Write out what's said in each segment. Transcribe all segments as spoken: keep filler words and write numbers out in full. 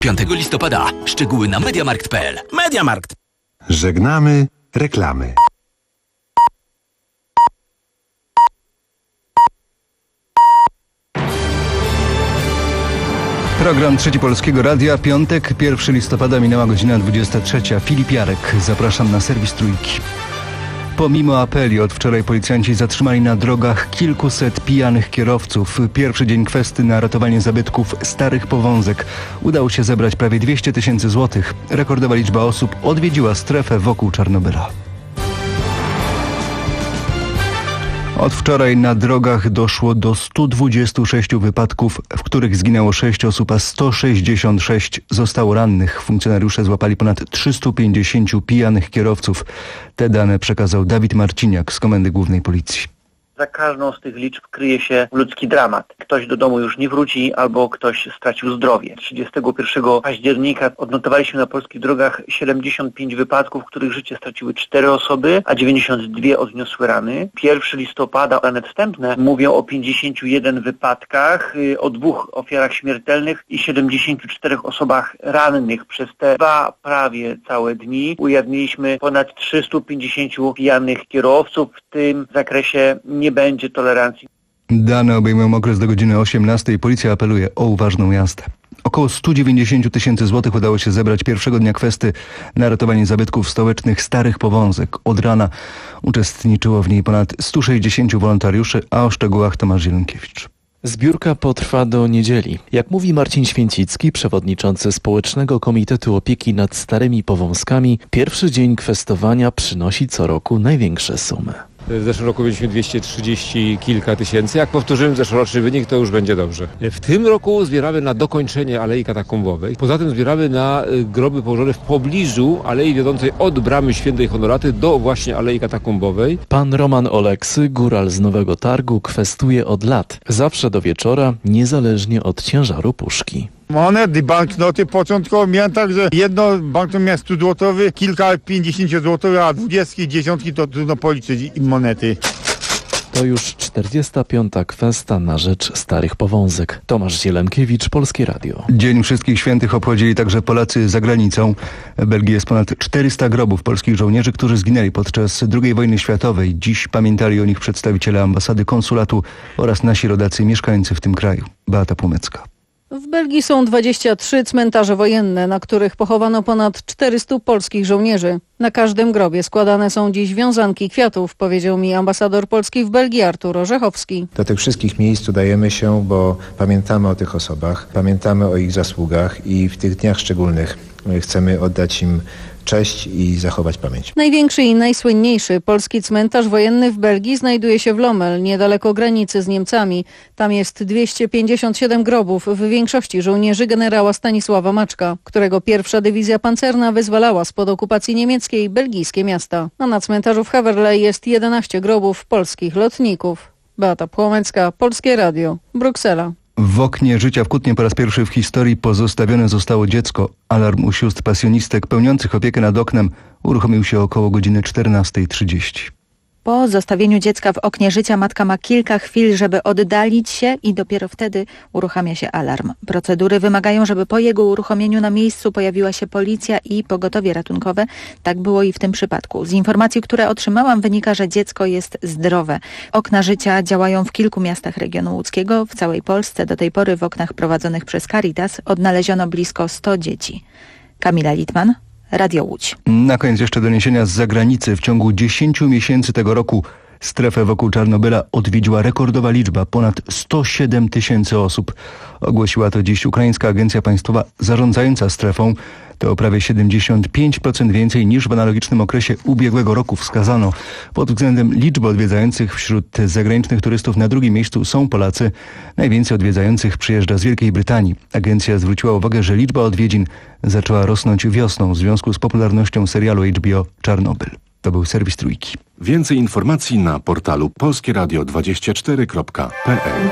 piątego listopada. Szczegóły na mediamarkt kropka p l. Mediamarkt. Żegnamy reklamy. Program Trzeci Polskiego Radia, piątek, pierwszego listopada, minęła godzina dwudziesta trzecia. Filip Jarek, zapraszam na serwis Trójki. Pomimo apeli od wczoraj policjanci zatrzymali na drogach kilkuset pijanych kierowców. Pierwszy dzień kwesty na ratowanie zabytków starych powązek. Udało się zebrać prawie dwieście tysięcy złotych. Rekordowa liczba osób odwiedziła strefę wokół Czarnobyla. Od wczoraj na drogach doszło do stu dwudziestu sześciu wypadków, w których zginęło sześć osób, a sto sześćdziesiąt sześć zostało rannych. Funkcjonariusze złapali ponad trzystu pięćdziesięciu pijanych kierowców. Te dane przekazał Dawid Marciniak z Komendy Głównej Policji. Za każdą z tych liczb kryje się ludzki dramat. Ktoś do domu już nie wróci albo ktoś stracił zdrowie. trzydziestego pierwszego października odnotowaliśmy na polskich drogach siedemdziesiąt pięć wypadków, w których życie straciły cztery osoby, a dziewięćdziesiąt dwie odniosły rany. pierwszego listopada dane wstępne mówią o pięćdziesięciu jeden wypadkach, o dwóch ofiarach śmiertelnych i siedemdziesięciu czterech osobach rannych. Przez te dwa prawie całe dni ujawniliśmy ponad trzystu pięćdziesięciu pijanych kierowców. W tym zakresie nie będzie tolerancji. Dane obejmują okres do godziny osiemnastej. Policja apeluje o uważną jazdę. Około stu dziewięćdziesięciu tysięcy złotych udało się zebrać pierwszego dnia kwesty na ratowanie zabytków stołecznych starych powązek. Od rana uczestniczyło w niej ponad stu sześćdziesięciu wolontariuszy, a o szczegółach Tomasz Zielonkiewicz. Zbiórka potrwa do niedzieli. Jak mówi Marcin Święcicki, przewodniczący Społecznego Komitetu Opieki nad Starymi Powązkami, pierwszy dzień kwestowania przynosi co roku największe sumy. W zeszłym roku mieliśmy dwieście trzydzieści kilka tysięcy. Jak powtórzymy zeszłoroczny wynik, to już będzie dobrze. W tym roku zbieramy na dokończenie Alei Katakombowej. Poza tym zbieramy na groby położone w pobliżu alei wiodącej od Bramy Świętej Honoraty do właśnie Alei Katakombowej. Pan Roman Oleksy, góral z Nowego Targu, kwestuje od lat. Zawsze do wieczora, niezależnie od ciężaru puszki. Monety, banknoty początkowo miałem tak, że jedno banknot miałem stu złotowy, kilka pięćdziesięciozłotowych, a dwudziestki, dziesiątki to trudno policzyć monety. To już czterdziesta piąta kwesta na rzecz starych powązek. Tomasz Zielenkiewicz, Polskie Radio. Dzień Wszystkich Świętych obchodzili także Polacy za granicą. W Belgii jest ponad czterysta grobów polskich żołnierzy, którzy zginęli podczas drugiej wojny światowej. Dziś pamiętali o nich przedstawiciele ambasady, konsulatu oraz nasi rodacy mieszkający w tym kraju. Beata Płomecka. W Belgii są dwadzieścia trzy cmentarze wojenne, na których pochowano ponad czterystu polskich żołnierzy. Na każdym grobie składane są dziś wiązanki kwiatów, powiedział mi ambasador Polski w Belgii Artur Orzechowski. Do tych wszystkich miejsc udajemy się, bo pamiętamy o tych osobach, pamiętamy o ich zasługach i w tych dniach szczególnych chcemy oddać im cześć i zachować pamięć. Największy i najsłynniejszy polski cmentarz wojenny w Belgii znajduje się w Lommel, niedaleko granicy z Niemcami. Tam jest dwieście pięćdziesiąt siedem grobów, w większości żołnierzy generała Stanisława Maczka, którego pierwsza dywizja pancerna wyzwalała spod okupacji niemieckiej belgijskie miasta. A na cmentarzu w Haverley jest jedenaście grobów polskich lotników. Beata Płomecka, Polskie Radio, Bruksela. W oknie życia w Kutnie po raz pierwszy w historii pozostawione zostało dziecko. Alarm u sióstr pasjonistek pełniących opiekę nad oknem uruchomił się około godziny czternastej trzydzieści. Po zostawieniu dziecka w oknie życia matka ma kilka chwil, żeby oddalić się i dopiero wtedy uruchamia się alarm. Procedury wymagają, żeby po jego uruchomieniu na miejscu pojawiła się policja i pogotowie ratunkowe. Tak było i w tym przypadku. Z informacji, które otrzymałam, wynika, że dziecko jest zdrowe. Okna życia działają w kilku miastach regionu łódzkiego. W całej Polsce do tej pory w oknach prowadzonych przez Caritas odnaleziono blisko sto dzieci. Kamila Litman, Radio Łódź. Na koniec jeszcze doniesienia z zagranicy. W ciągu dziesięciu miesięcy tego roku strefę wokół Czarnobyla odwiedziła rekordowa liczba, ponad sto siedem tysięcy osób. Ogłosiła to dziś Ukraińska Agencja Państwowa zarządzająca strefą. To o prawie siedemdziesiąt pięć procent więcej niż w analogicznym okresie ubiegłego roku wskazano. Pod względem liczby odwiedzających wśród zagranicznych turystów na drugim miejscu są Polacy. Najwięcej odwiedzających przyjeżdża z Wielkiej Brytanii. Agencja zwróciła uwagę, że liczba odwiedzin zaczęła rosnąć wiosną w związku z popularnością serialu H B O Czarnobyl. To był serwis Trójki. Więcej informacji na portalu polskie radio dwadzieścia cztery kropka p l.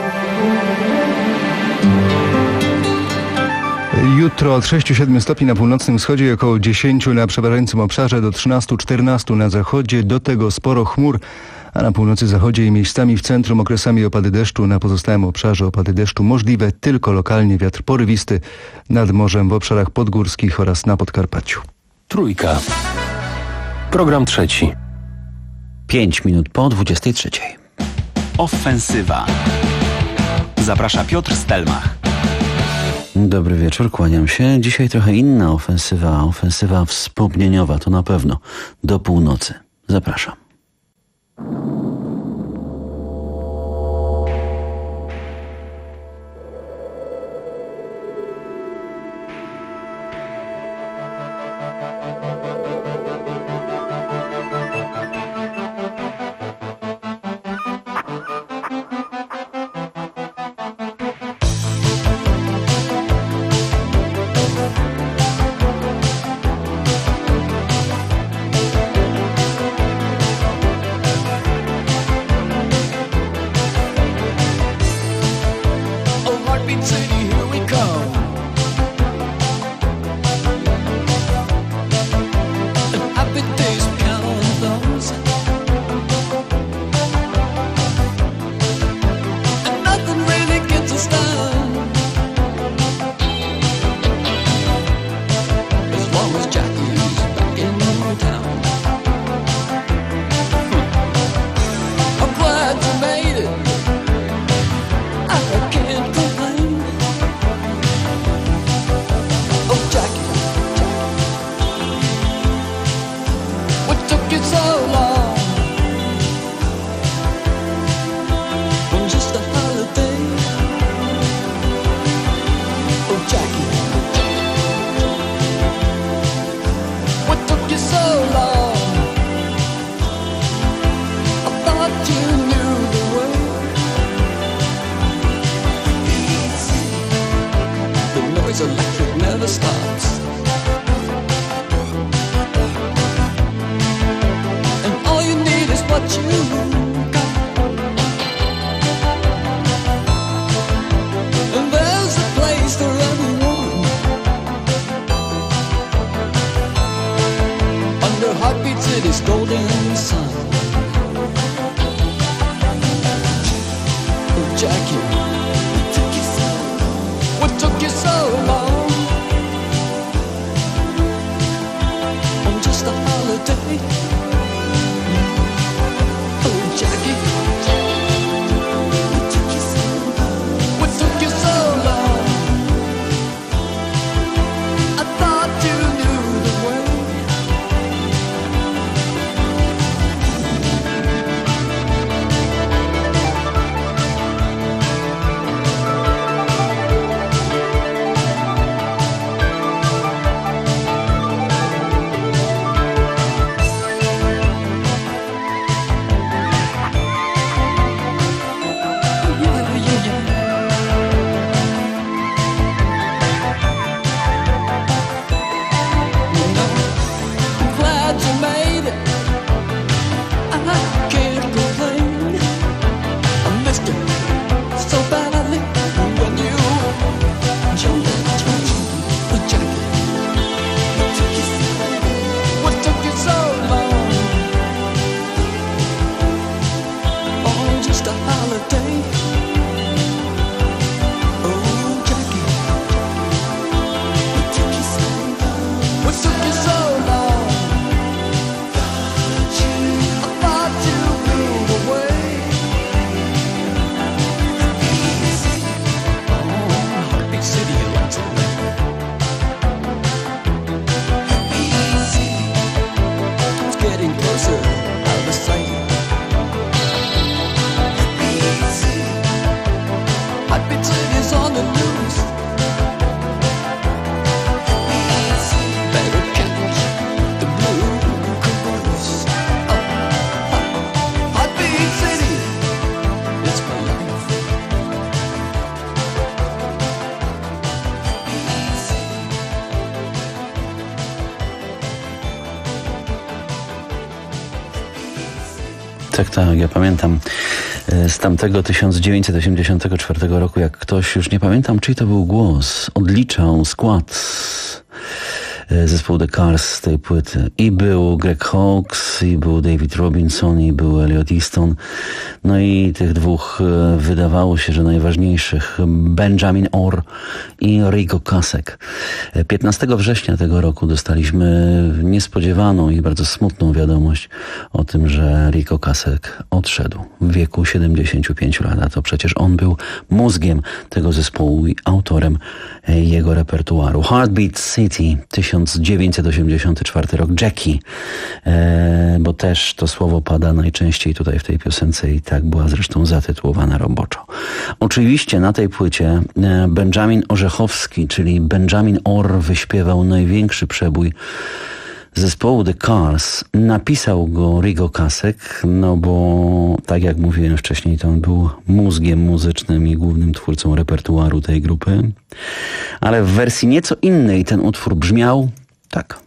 Jutro od sześciu do siedmiu stopni na północnym wschodzie i około dziesięciu na przeważającym obszarze, do trzynastu czternastu na zachodzie. Do tego sporo chmur, a na północy zachodzie i miejscami w centrum okresami opady deszczu. Na pozostałym obszarze opady deszczu możliwe tylko lokalnie, wiatr porywisty nad morzem w obszarach podgórskich oraz na Podkarpaciu. Trójka. Program trzeci. Pięć minut po dwudziestej trzeciej. Ofensywa. Zaprasza Piotr Stelmach. Dobry wieczór, kłaniam się. Dzisiaj trochę inna ofensywa, ofensywa wspomnieniowa, to na pewno, do północy. Zapraszam. Tak, tak, ja pamiętam z tamtego tysiąc dziewięćset osiemdziesiątego czwartego roku, jak ktoś, już nie pamiętam czyj to był głos, odliczał skład zespół The Cars z tej płyty. I był Greg Hawkes, i był David Robinson, i był Elliot Easton. No i tych dwóch wydawało się, że najważniejszych, Benjamin Orr i Rico Kasek. piętnastego września tego roku dostaliśmy niespodziewaną i bardzo smutną wiadomość o tym, że Rico Kasek odszedł w wieku siedemdziesięciu pięciu lat. A to przecież on był mózgiem tego zespołu i autorem jego repertuaru. Heartbeat City, tysiąc dziewięćset osiemdziesiąty czwarty rok, Jackie, e, bo też to słowo pada najczęściej tutaj w tej piosence i tak była zresztą zatytułowana roboczo. Oczywiście na tej płycie Benjamin Orzechowski, czyli Benjamin Orr, wyśpiewał największy przebój zespołu The Cars. Napisał go Rico Kasek, no bo tak jak mówiłem wcześniej, to on był mózgiem muzycznym i głównym twórcą repertuaru tej grupy. Ale w wersji nieco innej ten utwór brzmiał tak.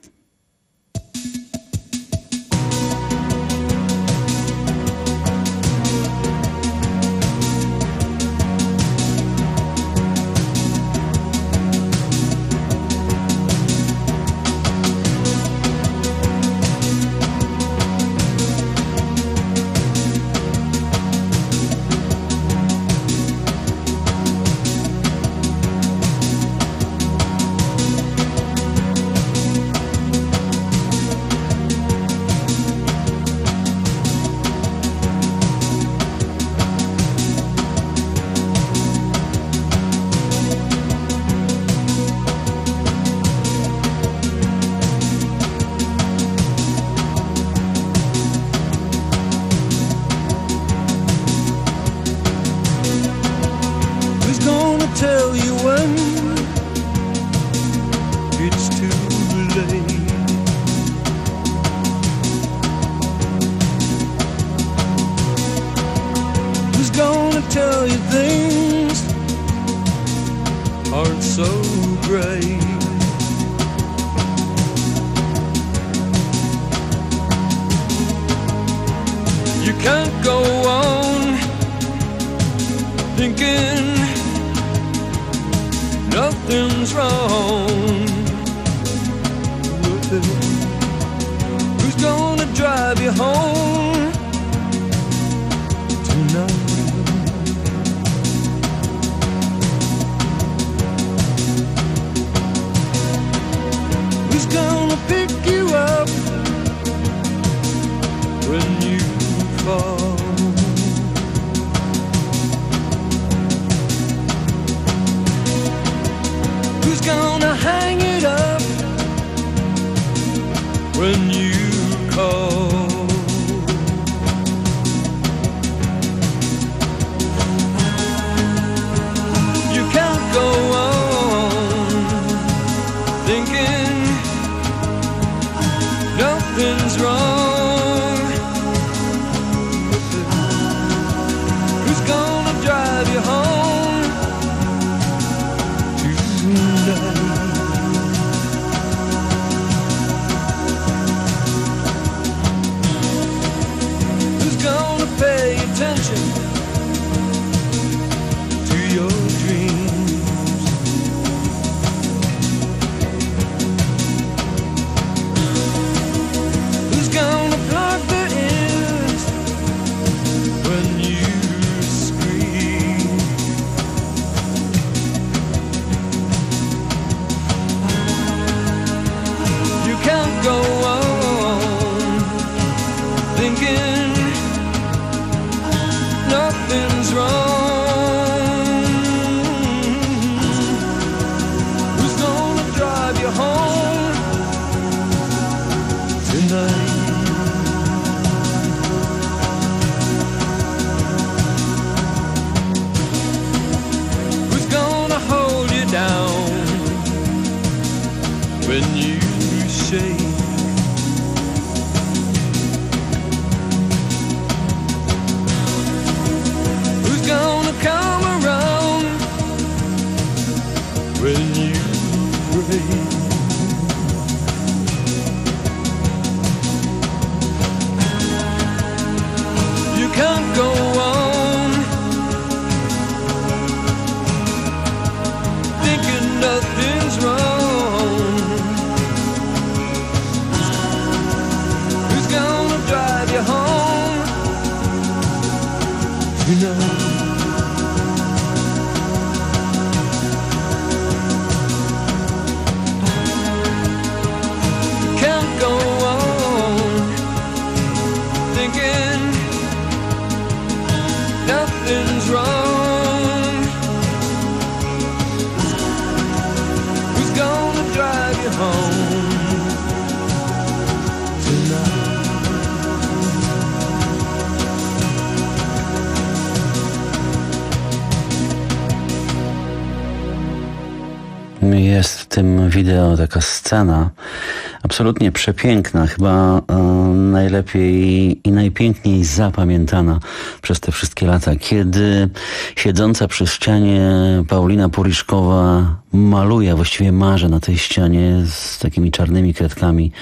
Jest w tym wideo taka scena absolutnie przepiękna, chyba e, najlepiej i najpiękniej zapamiętana przez te wszystkie lata, kiedy siedząca przy ścianie Paulina Puriszkowa maluje, właściwie marzy na tej ścianie z takimi czarnymi kredkami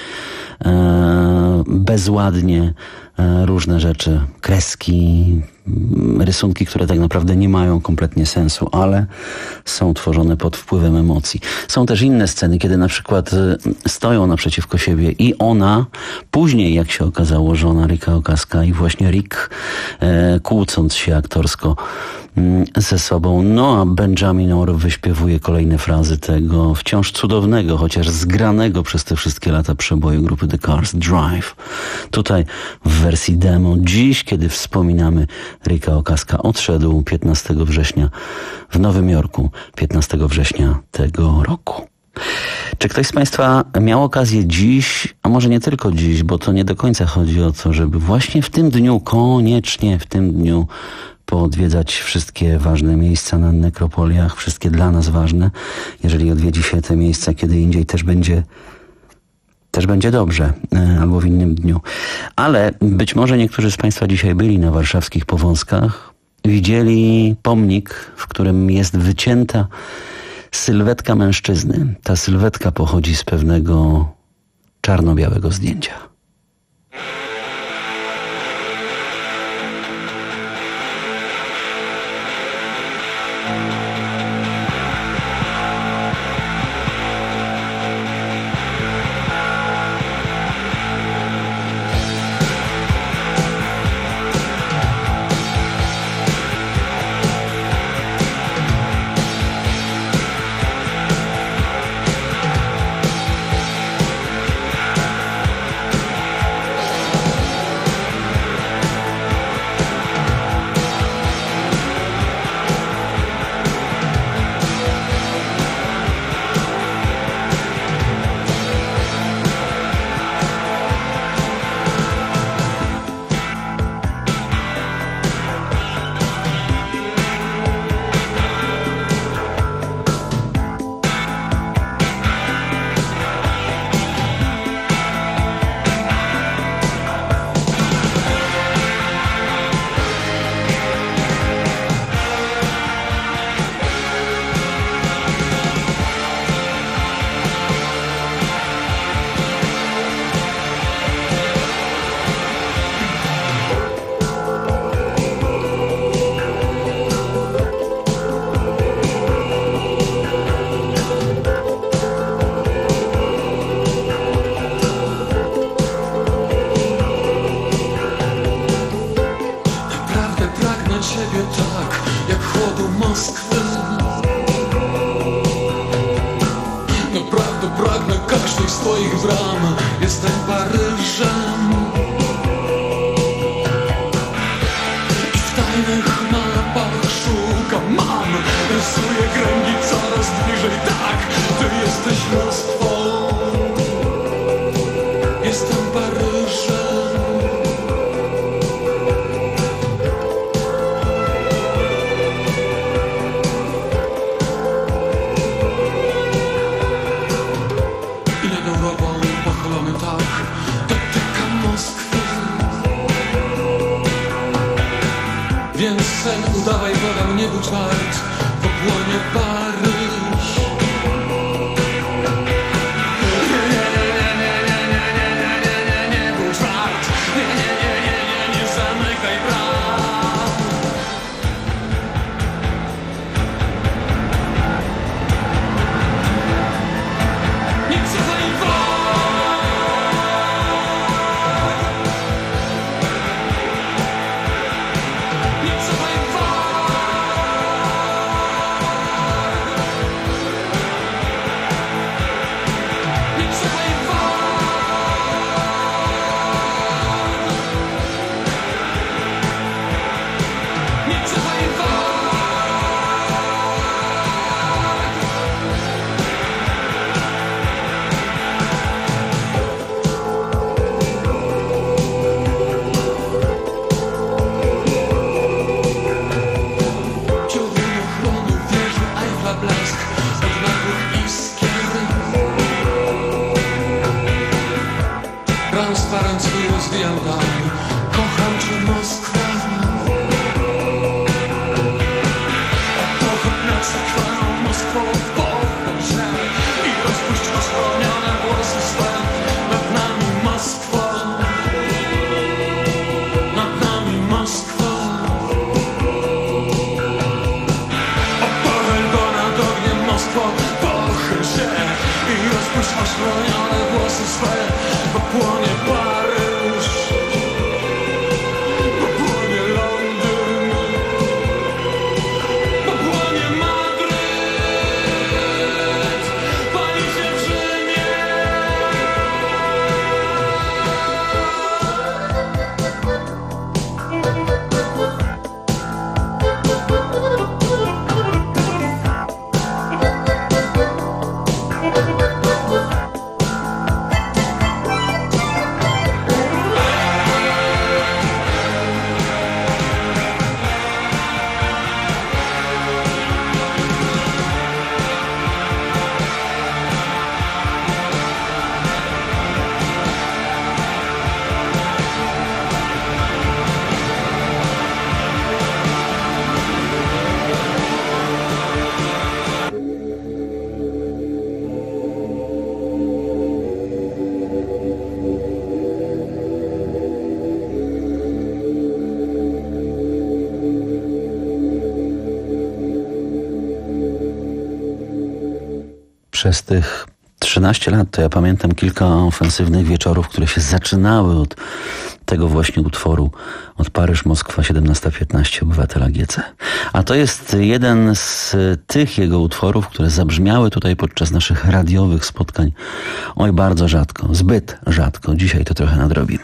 e, bezładnie e, różne rzeczy, kreski, rysunki, które tak naprawdę nie mają kompletnie sensu, ale są tworzone pod wpływem emocji. Są też inne sceny, kiedy na przykład stoją naprzeciwko siebie i ona, później jak się okazało, żona Ricka Okaska i właśnie Rick, e, kłócąc się aktorsko ze sobą. No a Benjamin Orr wyśpiewuje kolejne frazy tego wciąż cudownego, chociaż zgranego przez te wszystkie lata przeboju grupy The Cars, Drive. Tutaj w wersji demo. Dziś, kiedy wspominamy Ricka Okaska, odszedł piętnastego września w Nowym Jorku, piętnastego września tego roku. Czy ktoś z Państwa miał okazję dziś, a może nie tylko dziś, bo to nie do końca chodzi o to, żeby właśnie w tym dniu, koniecznie w tym dniu poodwiedzać wszystkie ważne miejsca na nekropoliach, wszystkie dla nas ważne. Jeżeli odwiedzi się te miejsca kiedy indziej, też będzie też będzie dobrze, albo w innym dniu. Ale być może niektórzy z Państwa dzisiaj byli na warszawskich Powązkach, widzieli pomnik, w którym jest wycięta sylwetka mężczyzny. Ta sylwetka pochodzi z pewnego czarno-białego zdjęcia. Moskwy. rozrzewnione włosy swe. Nad nami Moskwa, nad nami Moskwa. Opowiel go nad ogniem Moskwo, pochyl się i rozpuść oszronione włosy swe. Bo płonie Paryż, bo płonie Londyn, bo płonie Madryt, pali się w Rzymie. Przez tych trzynaście lat to ja pamiętam kilka ofensywnych wieczorów, które się zaczynały od tego właśnie utworu, od Paryż, Moskwa, siedemnasta piętnaście, obywatela G C. A to jest jeden z tych jego utworów, które zabrzmiały tutaj podczas naszych radiowych spotkań. Oj, bardzo rzadko, zbyt rzadko. Dzisiaj to trochę nadrobimy.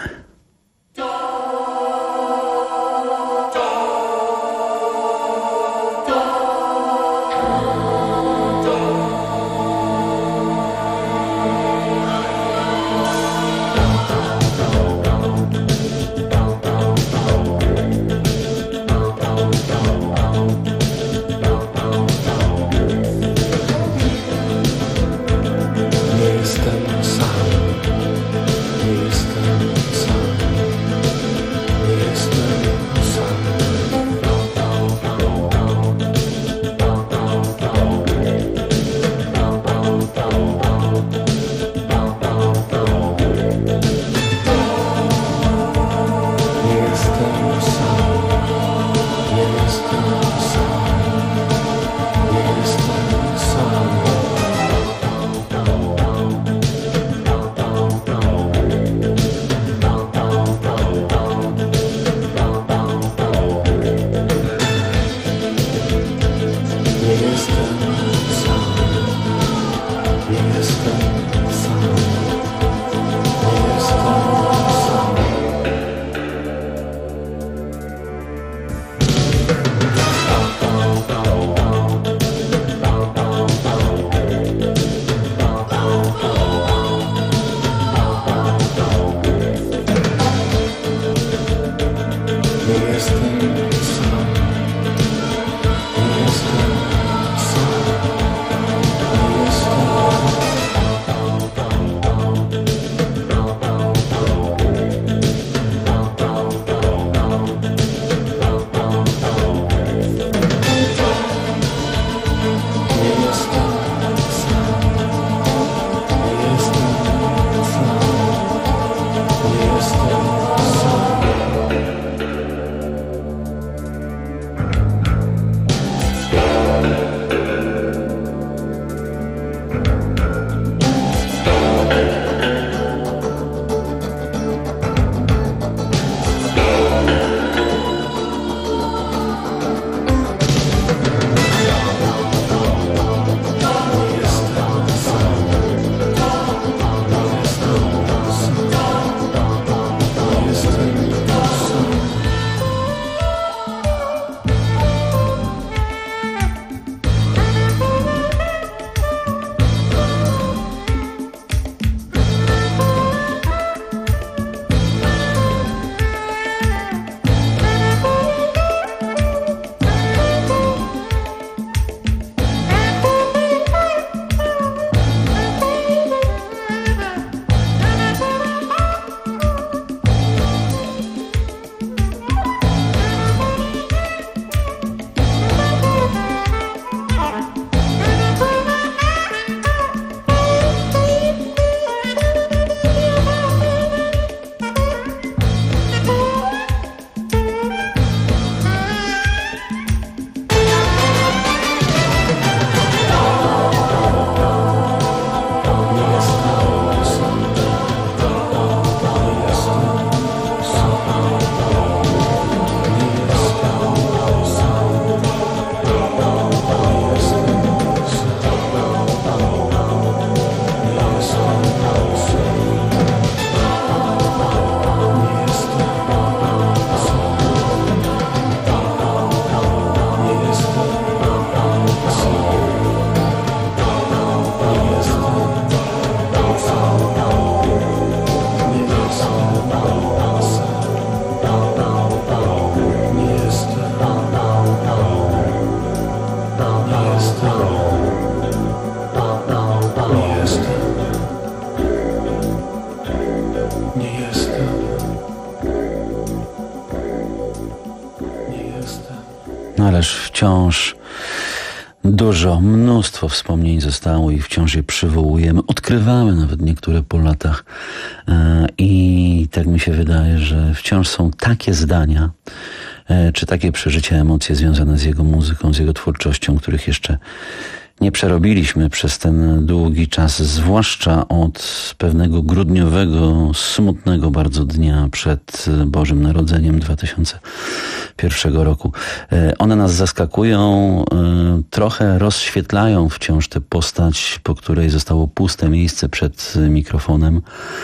Ależ wciąż dużo, mnóstwo wspomnień zostało i wciąż je przywołujemy. Odkrywamy nawet niektóre po latach. I tak mi się wydaje, że wciąż są takie zdania, czy takie przeżycia, emocje związane z jego muzyką, z jego twórczością, których jeszcze nie przerobiliśmy przez ten długi czas, zwłaszcza od pewnego grudniowego, smutnego bardzo dnia przed Bożym Narodzeniem dwa tysiące pierwszego roku. One nas zaskakują, trochę rozświetlają wciąż tę postać, po której zostało puste miejsce przed mikrofonem.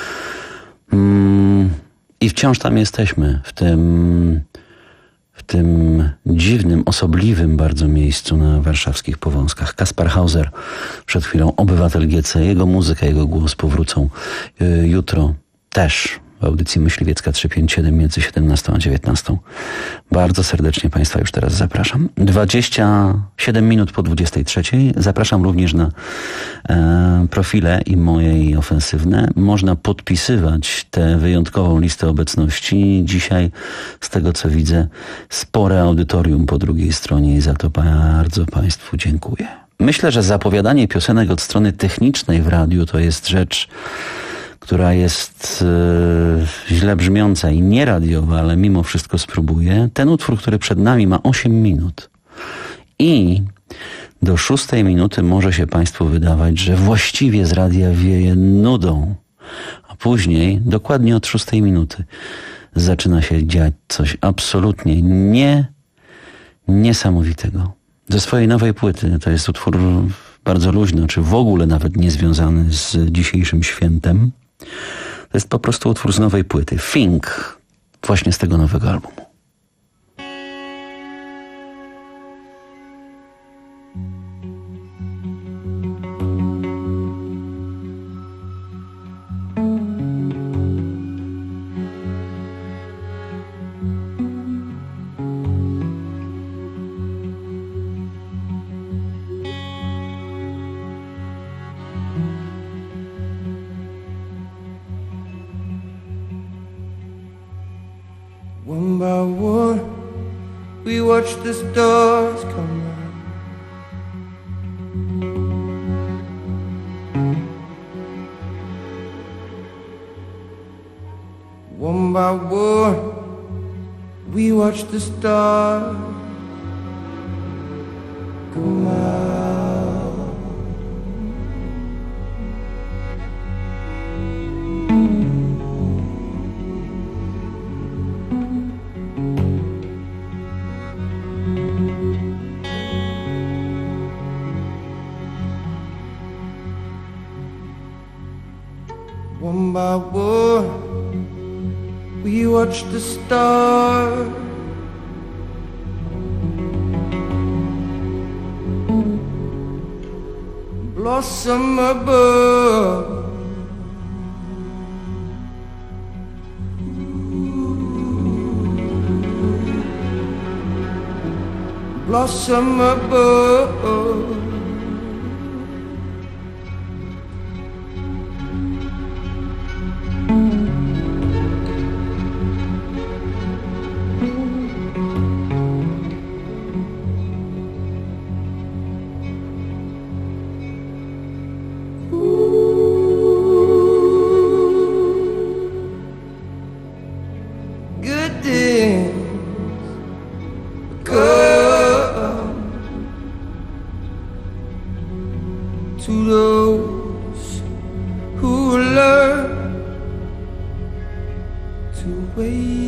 I wciąż tam jesteśmy, w tym... w tym dziwnym, osobliwym bardzo miejscu na warszawskich Powązkach. Kaspar Hauser, przed chwilą Obywatel G C. Jego muzyka, jego głos powrócą jutro też w audycji Myśliwiecka trzysta pięćdziesiąt siedem między siedemnastą a dziewiętnastą. Bardzo serdecznie Państwa już teraz zapraszam. dwadzieścia siedem minut po dwudziestej trzeciej. Zapraszam również na e, profile i moje i ofensywne. Można podpisywać tę wyjątkową listę obecności. Dzisiaj, z tego co widzę, spore audytorium po drugiej stronie i za to bardzo Państwu dziękuję. Myślę, że zapowiadanie piosenek od strony technicznej w radiu to jest rzecz, która jest e, źle brzmiąca i nieradiowa, ale mimo wszystko spróbuję. Ten utwór, który przed nami, ma osiem minut. I do szóstej minuty może się Państwu wydawać, że właściwie z radia wieje nudą. A później, dokładnie od szóstej minuty, zaczyna się dziać coś absolutnie nie, niesamowitego. Ze swojej nowej płyty, to jest utwór bardzo luźny, czy w ogóle nawet niezwiązany z dzisiejszym świętem. To jest po prostu utwór z nowej płyty. Think, właśnie z tego nowego albumu. One by one, we watch the stars come out. One by one, we watch the stars come out. One by one, we watch the stars blossom above. Blossom above. To those who learn to wait.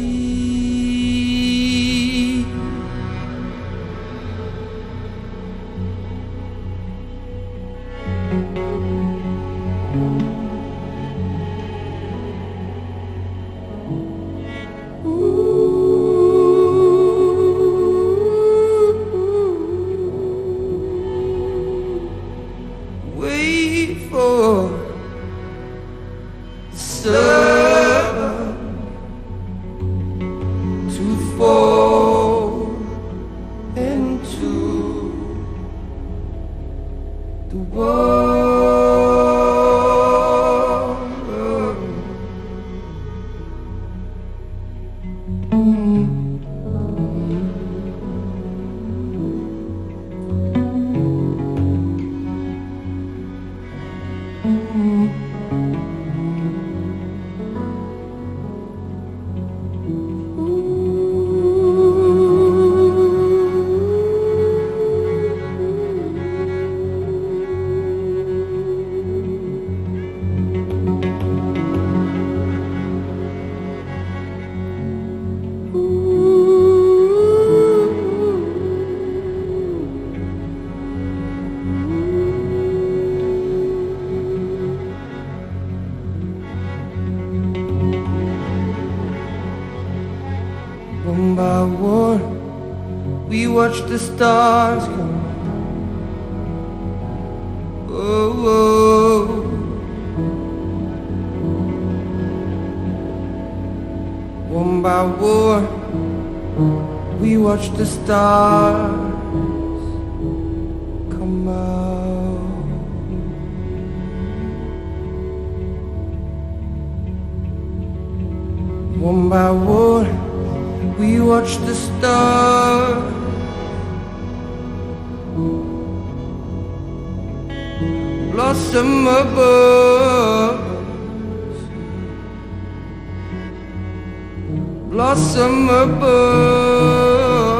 One by one, we watch the stars come out. Oh, oh. One by one, we watch the stars come out. One by one, we watch the stars. Blossom above, blossom above.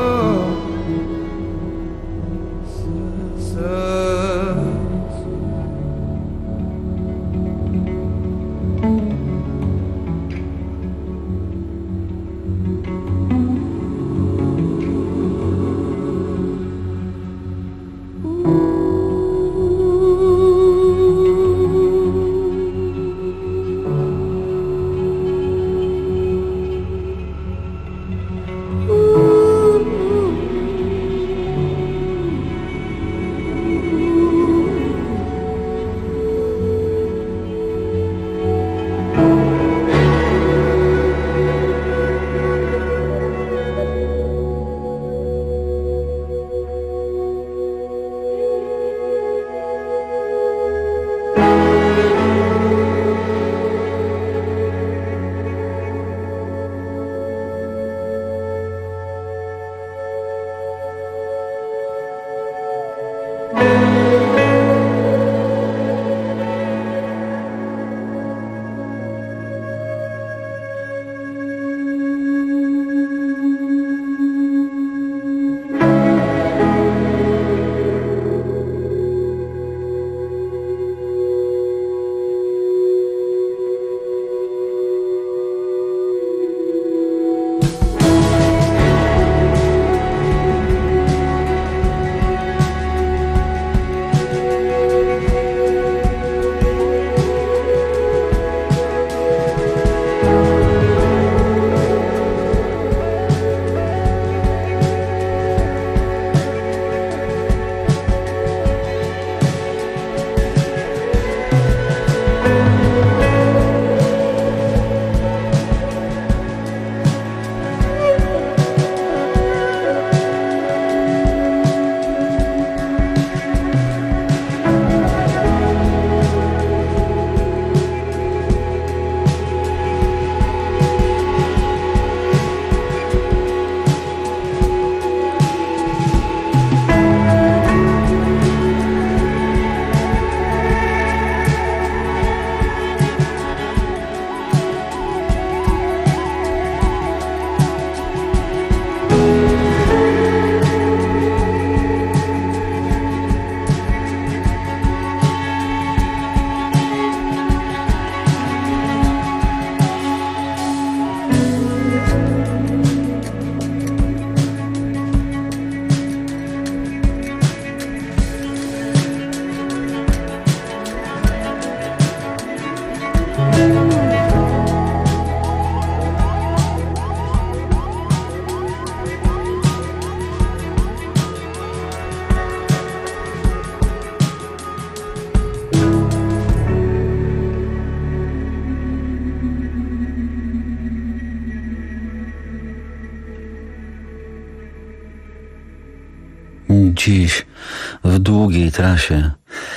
Dziś w długiej trasie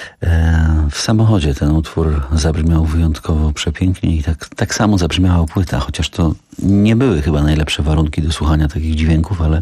w samochodzie ten utwór zabrzmiał wyjątkowo przepięknie i tak, tak samo zabrzmiała płyta, chociaż to nie były chyba najlepsze warunki do słuchania takich dźwięków, ale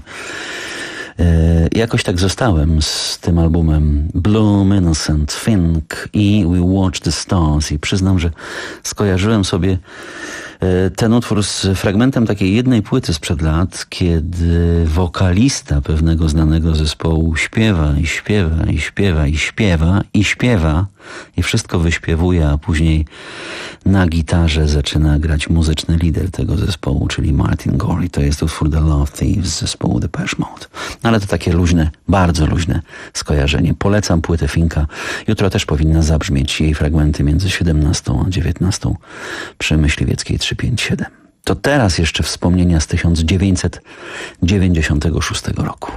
jakoś tak zostałem z tym albumem Bloom, Innocent, Think i We Watch the Stars i przyznam, że skojarzyłem sobie ten utwór z fragmentem takiej jednej płyty sprzed lat, kiedy wokalista pewnego znanego zespołu śpiewa i śpiewa i śpiewa i śpiewa i śpiewa i wszystko wyśpiewuje, a później na gitarze zaczyna grać muzyczny lider tego zespołu, czyli Martin Gore. To jest utwór The Love Thieves z zespołu Depeche Mode. No ale to takie luźne, bardzo luźne skojarzenie. Polecam płytę Finka. Jutro też powinna zabrzmieć jej fragmenty między siedemnastą a dziewiętnastą przy Myśliwieckiej trzysta pięćdziesiąt siedem. To teraz jeszcze wspomnienia z tysiąc dziewięćset dziewięćdziesiątego szóstego roku.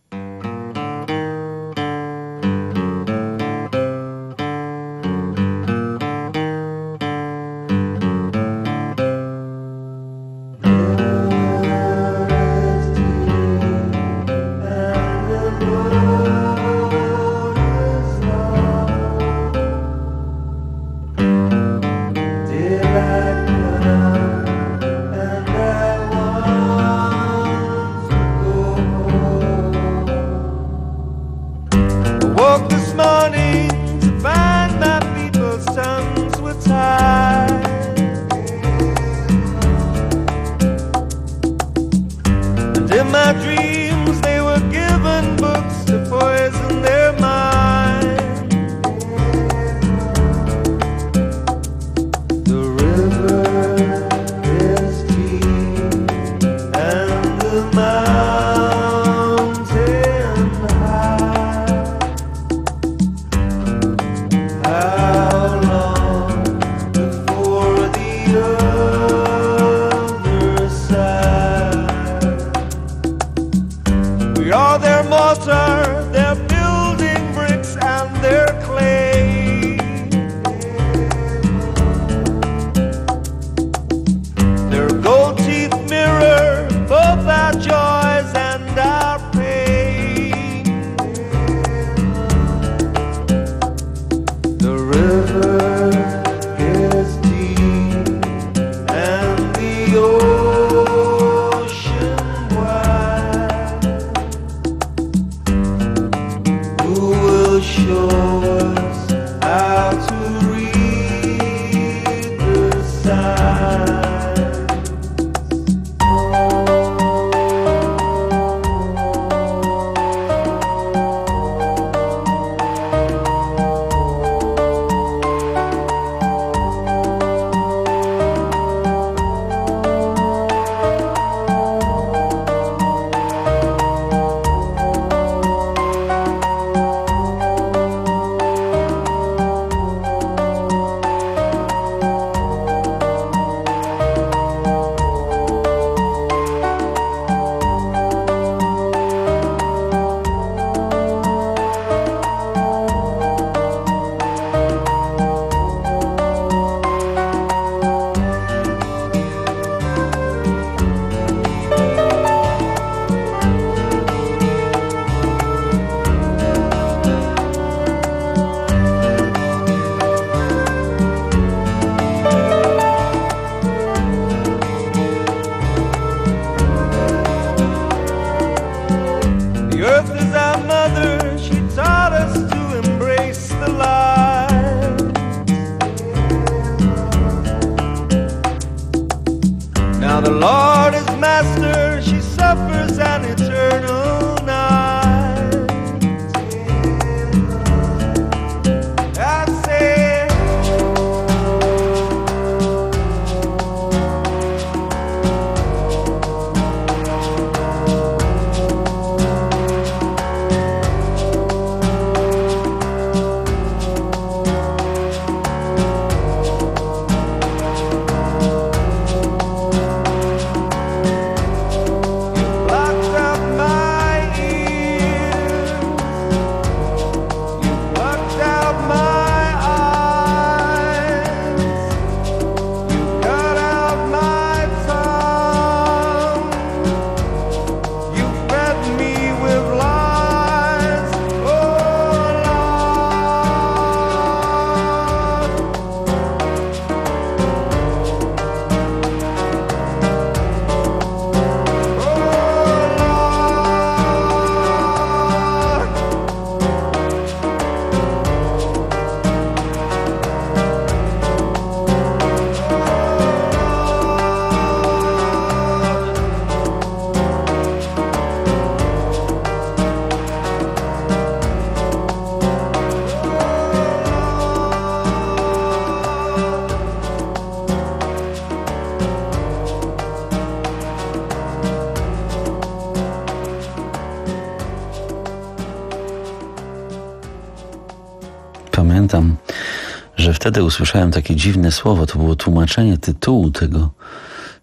Pamiętam, że wtedy usłyszałem takie dziwne słowo. To było tłumaczenie tytułu tego,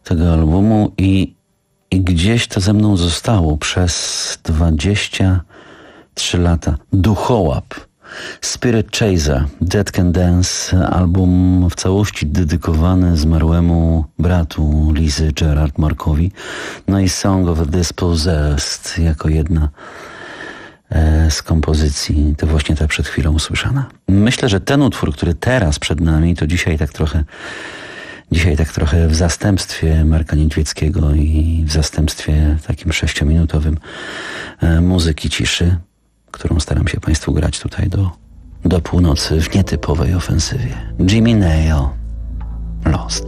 tego albumu i, i gdzieś to ze mną zostało przez dwadzieścia trzy lata. Duchołap, Spirit Chaser, Dead Can Dance, album w całości dedykowany zmarłemu bratu Lizy, Gerard Markowi. No i Song of the Dispossessed jako jedna z kompozycji, to właśnie ta przed chwilą usłyszana. Myślę, że ten utwór, który teraz przed nami, to dzisiaj tak trochę dzisiaj tak trochę w zastępstwie Marka Niedźwieckiego i w zastępstwie takim sześciominutowym muzyki ciszy, którą staram się Państwu grać tutaj do, do północy w nietypowej ofensywie. Jimmy Nail, Lost.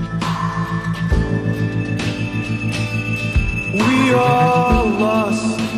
We are lost.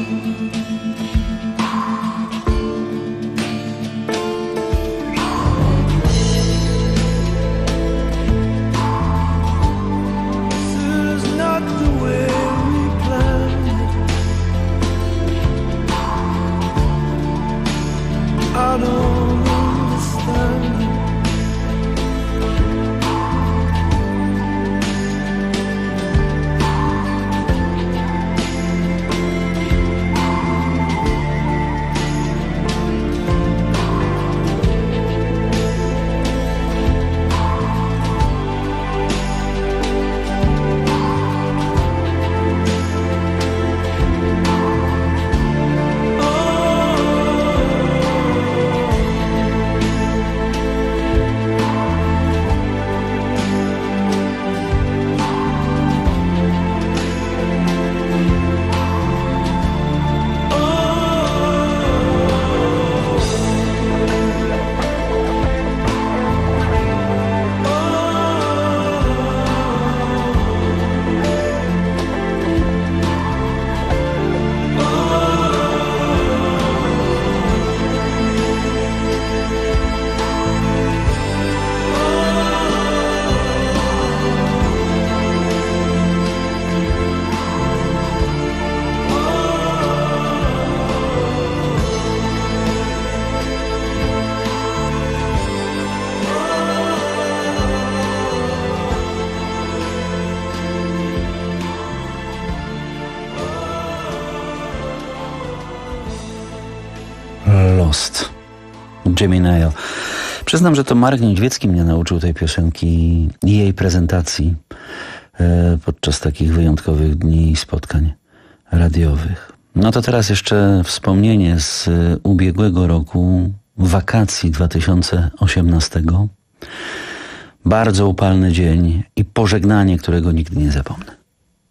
Lost. Jimmy Nail. Przyznam, że to Marek Niedźwiecki mnie nauczył tej piosenki i jej prezentacji e, podczas takich wyjątkowych dni i spotkań radiowych. No to teraz jeszcze wspomnienie z ubiegłego roku, wakacji dwa tysiące osiemnastego. Bardzo upalny dzień i pożegnanie, którego nigdy nie zapomnę.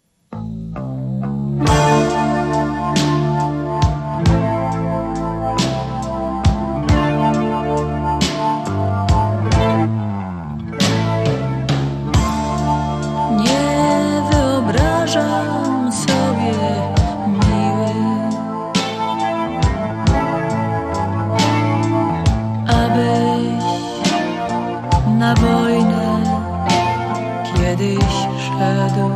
Na wojnę kiedyś szedł.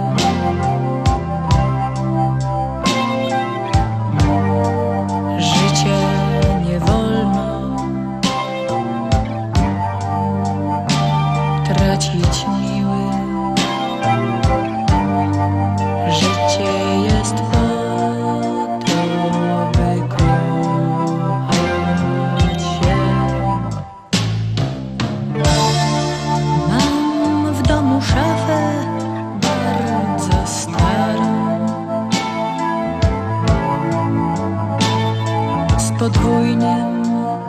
Życie nie wolno tracić miły. Życie jest po to, by kochać się. Mam w domu szafę bardzo starą z podwójnym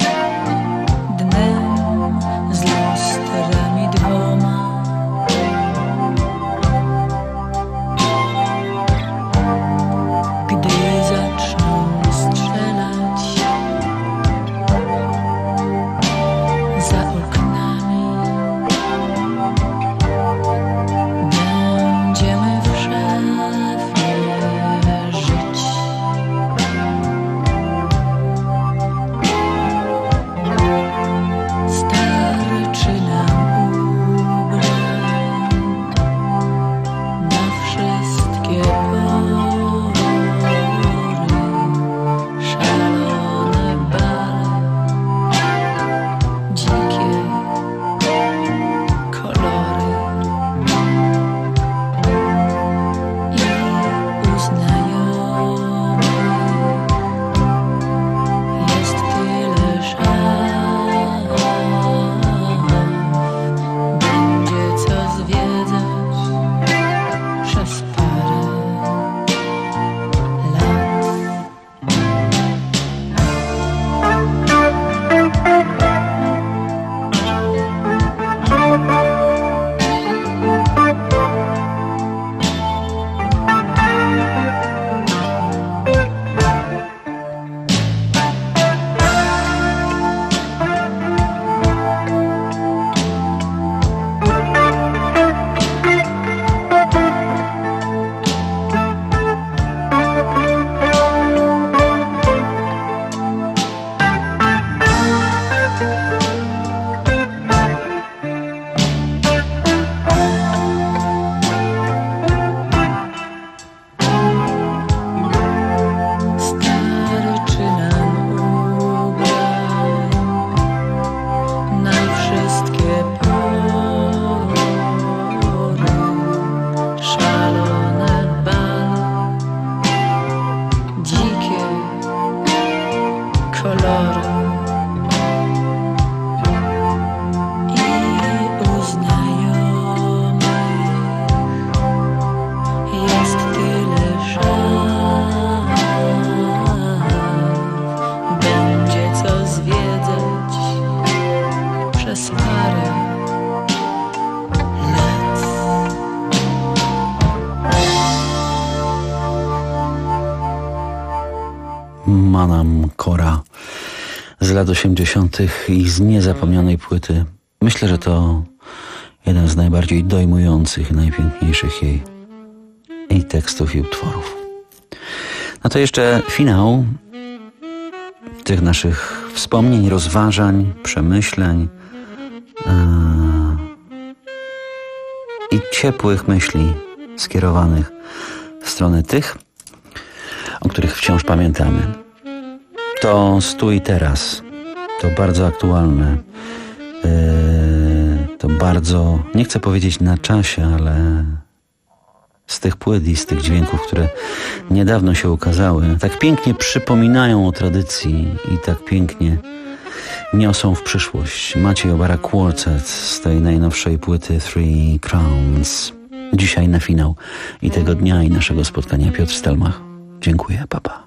dnem, z lustrami dwoma. Gdy zaczną strzelać za oknami, będziemy w szafie żyć. Starczy nam ubrań na wszystkie pory, szalone bale, dzikie kolory i u znajomych jest tyle szaf, będzie co zwiedzać przez parę lat. Starczy nam ubrań na wszystkie pory, szalone bale, dzikie kolory i u znajomych jest tyle szaf, będzie co zwiedzać przez parę lat. Manam Kora z lat osiemdziesiątych i z niezapomnianej płyty. Myślę, że to jeden z najbardziej dojmujących i najpiękniejszych jej i tekstów, i utworów. No to jeszcze finał tych naszych wspomnień, rozważań, przemyśleń yy, i ciepłych myśli skierowanych w stronę tych, o których wciąż pamiętamy. To stój teraz. To bardzo aktualne. Yy, to bardzo, nie chcę powiedzieć na czasie, ale z tych płyt i z tych dźwięków, które niedawno się ukazały, tak pięknie przypominają o tradycji i tak pięknie niosą w przyszłość. Maciej Obara Quartet z tej najnowszej płyty Three Crowns. Dzisiaj na finał i tego dnia, i naszego spotkania Piotr Stelmach. Dziękuję, papa.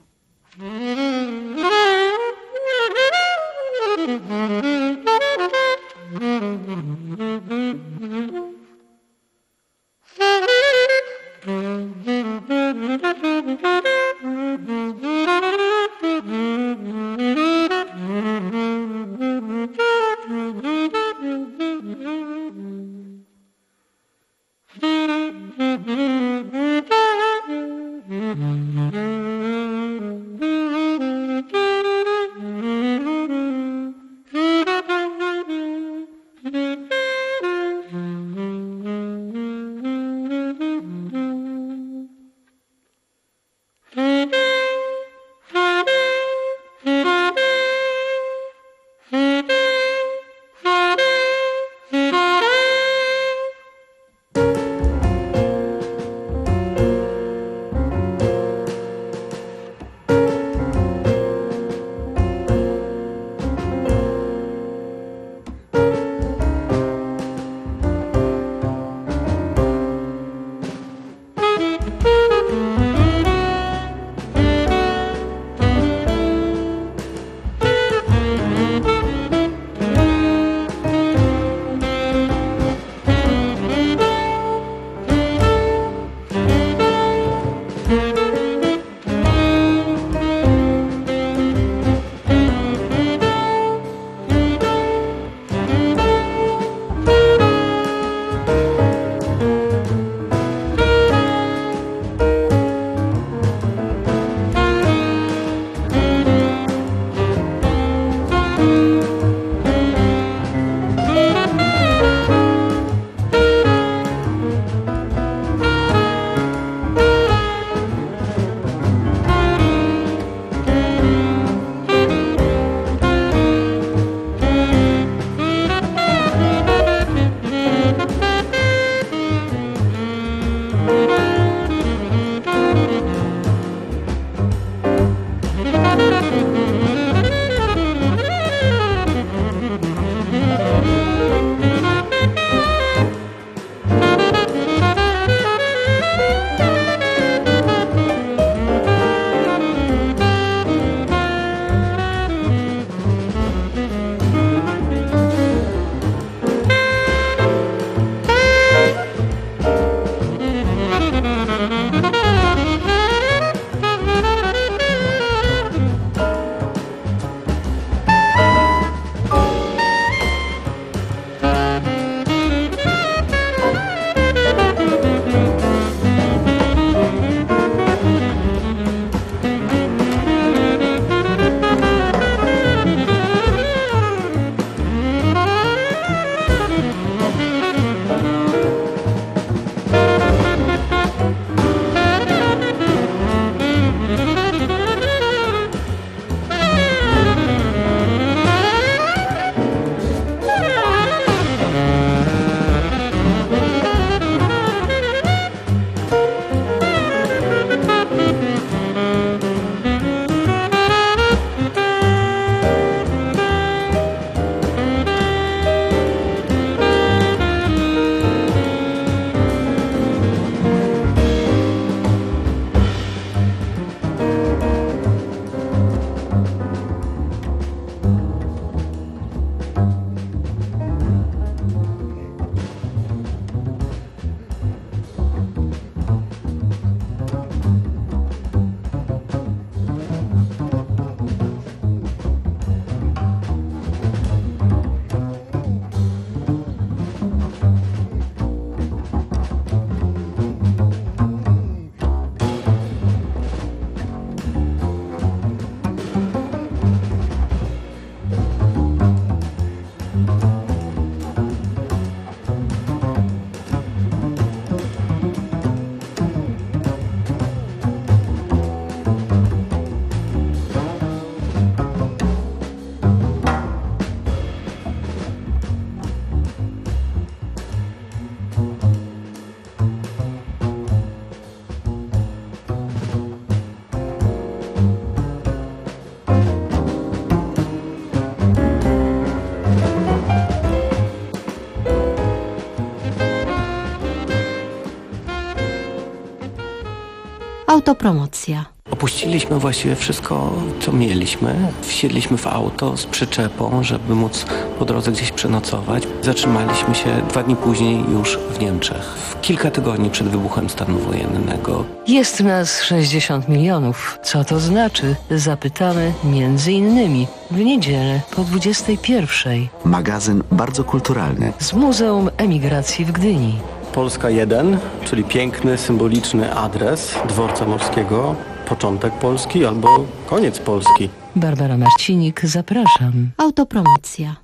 Autopromocja. Opuściliśmy właściwie wszystko, co mieliśmy. Wsiedliśmy w auto z przyczepą, żeby móc po drodze gdzieś przenocować. Zatrzymaliśmy się dwa dni później już w Niemczech, w kilka tygodni przed wybuchem stanu wojennego. Jest nas sześćdziesiąt milionów. Co to znaczy? Zapytamy między innymi w niedzielę po dwudziestej pierwszej. Magazyn bardzo kulturalny. Z Muzeum Emigracji w Gdyni. Polska jeden, czyli piękny, symboliczny adres dworca morskiego. Początek Polski albo koniec Polski. Barbara Marcinik, zapraszam. Autopromocja.